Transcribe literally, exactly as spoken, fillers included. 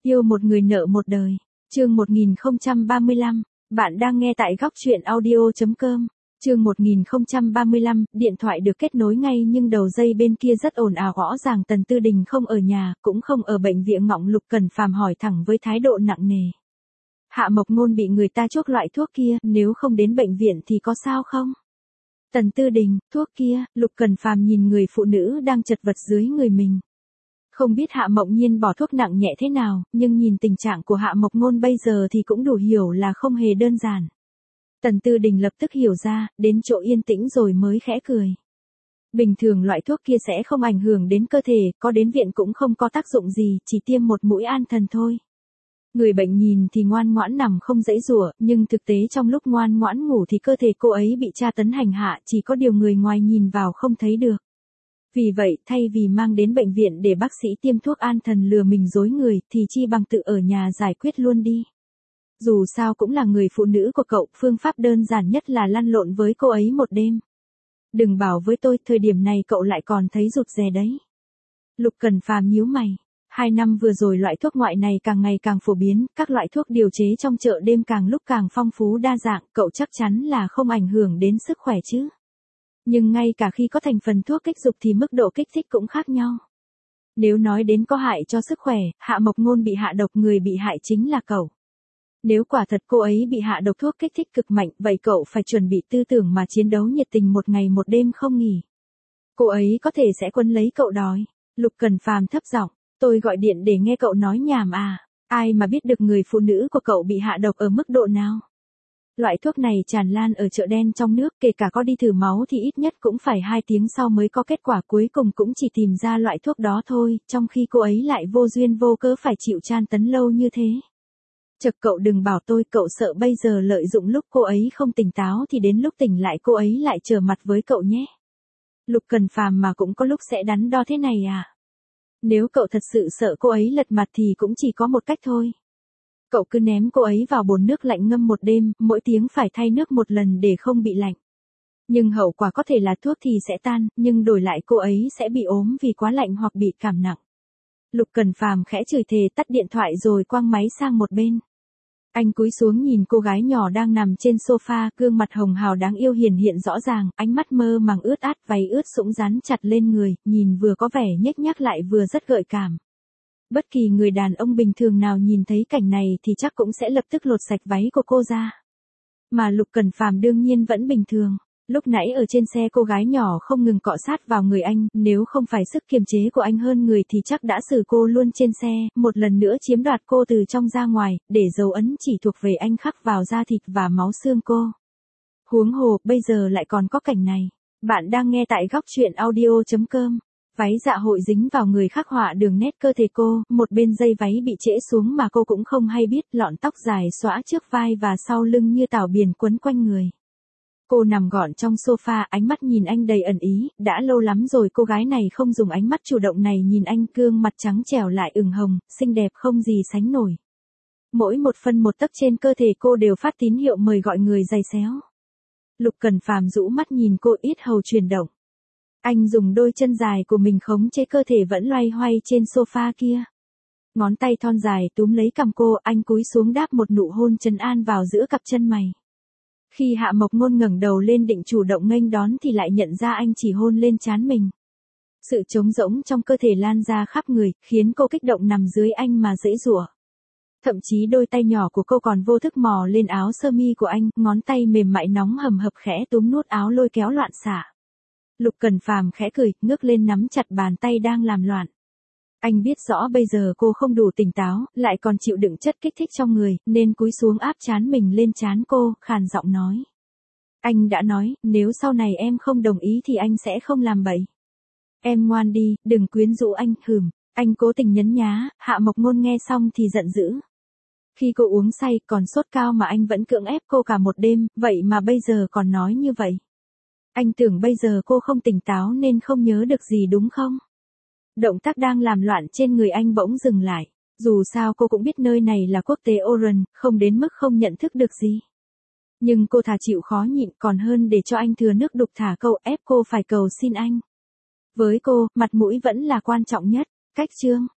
Yêu một người nợ một đời. Chương một nghìn không trăm ba mươi lăm. Bạn đang nghe tại góc truyện audio chấm com. Chương một nghìn không trăm ba mươi lăm, điện thoại được kết nối ngay nhưng đầu dây bên kia rất ồn ào, rõ ràng Tần Tư Đình không ở nhà, cũng không ở bệnh viện. Ngọng Lục Cẩn Phàm hỏi thẳng với thái độ nặng nề. Hạ Mộc Ngôn bị người ta chuốc loại thuốc kia, nếu không đến bệnh viện thì có sao không? Tần Tư Đình, thuốc kia. Lục Cẩn Phàm nhìn người phụ nữ đang chật vật dưới người mình. Không biết Hạ Mộng Nhiên bỏ thuốc nặng nhẹ thế nào, nhưng nhìn tình trạng của Hạ Mộc Ngôn bây giờ thì cũng đủ hiểu là không hề đơn giản. Tần Tư Đình lập tức hiểu ra, đến chỗ yên tĩnh rồi mới khẽ cười. Bình thường loại thuốc kia sẽ không ảnh hưởng đến cơ thể, có đến viện cũng không có tác dụng gì, chỉ tiêm một mũi an thần thôi. Người bệnh nhìn thì ngoan ngoãn nằm không giãy giụa, nhưng thực tế trong lúc ngoan ngoãn ngủ thì cơ thể cô ấy bị tra tấn hành hạ, chỉ có điều người ngoài nhìn vào không thấy được. Vì vậy, thay vì mang đến bệnh viện để bác sĩ tiêm thuốc an thần lừa mình dối người, thì chi bằng tự ở nhà giải quyết luôn đi. Dù sao cũng là người phụ nữ của cậu, phương pháp đơn giản nhất là lăn lộn với cô ấy một đêm. Đừng bảo với tôi, thời điểm này cậu lại còn thấy rụt rè đấy. Lục Cẩn Phàm nhíu mày. Hai năm vừa rồi loại thuốc ngoại này càng ngày càng phổ biến, các loại thuốc điều chế trong chợ đêm càng lúc càng phong phú đa dạng, cậu chắc chắn là không ảnh hưởng đến sức khỏe chứ. Nhưng ngay cả khi có thành phần thuốc kích dục thì mức độ kích thích cũng khác nhau. Nếu nói đến có hại cho sức khỏe, Hạ Mộc Ngôn bị hạ độc, người bị hại chính là cậu. Nếu quả thật cô ấy bị hạ độc thuốc kích thích cực mạnh, vậy cậu phải chuẩn bị tư tưởng mà chiến đấu nhiệt tình một ngày một đêm không nghỉ. Cô ấy có thể sẽ quấn lấy cậu đói. Lục Cẩn Phàm thấp giọng, tôi gọi điện để nghe cậu nói nhảm à, ai mà biết được người phụ nữ của cậu bị hạ độc ở mức độ nào. Loại thuốc này tràn lan ở chợ đen trong nước, kể cả có đi thử máu thì ít nhất cũng phải hai tiếng sau mới có kết quả, cuối cùng cũng chỉ tìm ra loại thuốc đó thôi, trong khi cô ấy lại vô duyên vô cớ phải chịu tra tấn lâu như thế. Chật, cậu đừng bảo tôi, cậu sợ bây giờ lợi dụng lúc cô ấy không tỉnh táo thì đến lúc tỉnh lại cô ấy lại trở mặt với cậu nhé. Lục Cẩn Phàm mà cũng có lúc sẽ đắn đo thế này à? Nếu cậu thật sự sợ cô ấy lật mặt thì cũng chỉ có một cách thôi. Cậu cứ ném cô ấy vào bồn nước lạnh ngâm một đêm, mỗi tiếng phải thay nước một lần để không bị lạnh. Nhưng hậu quả có thể là thuốc thì sẽ tan, nhưng đổi lại cô ấy sẽ bị ốm vì quá lạnh hoặc bị cảm nặng. Lục Cẩn Phàm khẽ chửi thề, tắt điện thoại rồi quăng máy sang một bên. Anh cúi xuống nhìn cô gái nhỏ đang nằm trên sofa, gương mặt hồng hào đáng yêu hiển hiện rõ ràng, ánh mắt mơ màng ướt át, váy ướt sũng dán chặt lên người, nhìn vừa có vẻ nhếch nhác lại vừa rất gợi cảm. Bất kỳ người đàn ông bình thường nào nhìn thấy cảnh này thì chắc cũng sẽ lập tức lột sạch váy của cô ra. Mà Lục Cẩn Phàm đương nhiên vẫn bình thường. Lúc nãy ở trên xe cô gái nhỏ không ngừng cọ sát vào người anh, nếu không phải sức kiềm chế của anh hơn người thì chắc đã xử cô luôn trên xe, một lần nữa chiếm đoạt cô từ trong ra ngoài, để dấu ấn chỉ thuộc về anh khắc vào da thịt và máu xương cô. Huống hồ, bây giờ lại còn có cảnh này. Bạn đang nghe tại góc truyện audio chấm com. Váy dạ hội dính vào người khắc họa đường nét cơ thể cô, một bên dây váy bị trễ xuống mà cô cũng không hay biết, lọn tóc dài xõa trước vai và sau lưng như tảo biển quấn quanh người. Cô nằm gọn trong sofa, ánh mắt nhìn anh đầy ẩn ý, đã lâu lắm rồi cô gái này không dùng ánh mắt chủ động này nhìn anh, gương mặt trắng trẻo lại ửng hồng, xinh đẹp không gì sánh nổi. Mỗi một phân một tấc trên cơ thể cô đều phát tín hiệu mời gọi người giày xéo. Lục Cẩn Phàm rũ mắt nhìn cô, yết hầu chuyển động. Anh dùng đôi chân dài của mình khống chế cơ thể vẫn loay hoay trên sofa kia. Ngón tay thon dài túm lấy cằm cô, anh cúi xuống đáp một nụ hôn trấn an vào giữa cặp chân mày. Khi Hạ Mộc Ngôn ngẩng đầu lên định chủ động nghênh đón thì lại nhận ra anh chỉ hôn lên trán mình. Sự trống rỗng trong cơ thể lan ra khắp người, khiến cô kích động nằm dưới anh mà giãy giụa. Thậm chí đôi tay nhỏ của cô còn vô thức mò lên áo sơ mi của anh, ngón tay mềm mại nóng hầm hập khẽ túm nút áo lôi kéo loạn xạ. Lục Cẩn Phàm khẽ cười, ngước lên nắm chặt bàn tay đang làm loạn. Anh biết rõ bây giờ cô không đủ tỉnh táo, lại còn chịu đựng chất kích thích trong người, nên cúi xuống áp trán mình lên trán cô, khàn giọng nói. Anh đã nói, nếu sau này em không đồng ý thì anh sẽ không làm bậy. Em ngoan đi, đừng quyến rũ anh, hừm. Anh cố tình nhấn nhá, Hạ Mộc Ngôn nghe xong thì giận dữ. Khi cô uống say, còn sốt cao mà anh vẫn cưỡng ép cô cả một đêm, vậy mà bây giờ còn nói như vậy. Anh tưởng bây giờ cô không tỉnh táo nên không nhớ được gì đúng không? Động tác đang làm loạn trên người anh bỗng dừng lại. Dù sao cô cũng biết nơi này là quốc tế Oran, không đến mức không nhận thức được gì. Nhưng cô thà chịu khó nhịn còn hơn để cho anh thừa nước đục thả câu ép cô phải cầu xin anh. Với cô, mặt mũi vẫn là quan trọng nhất. Cách chương.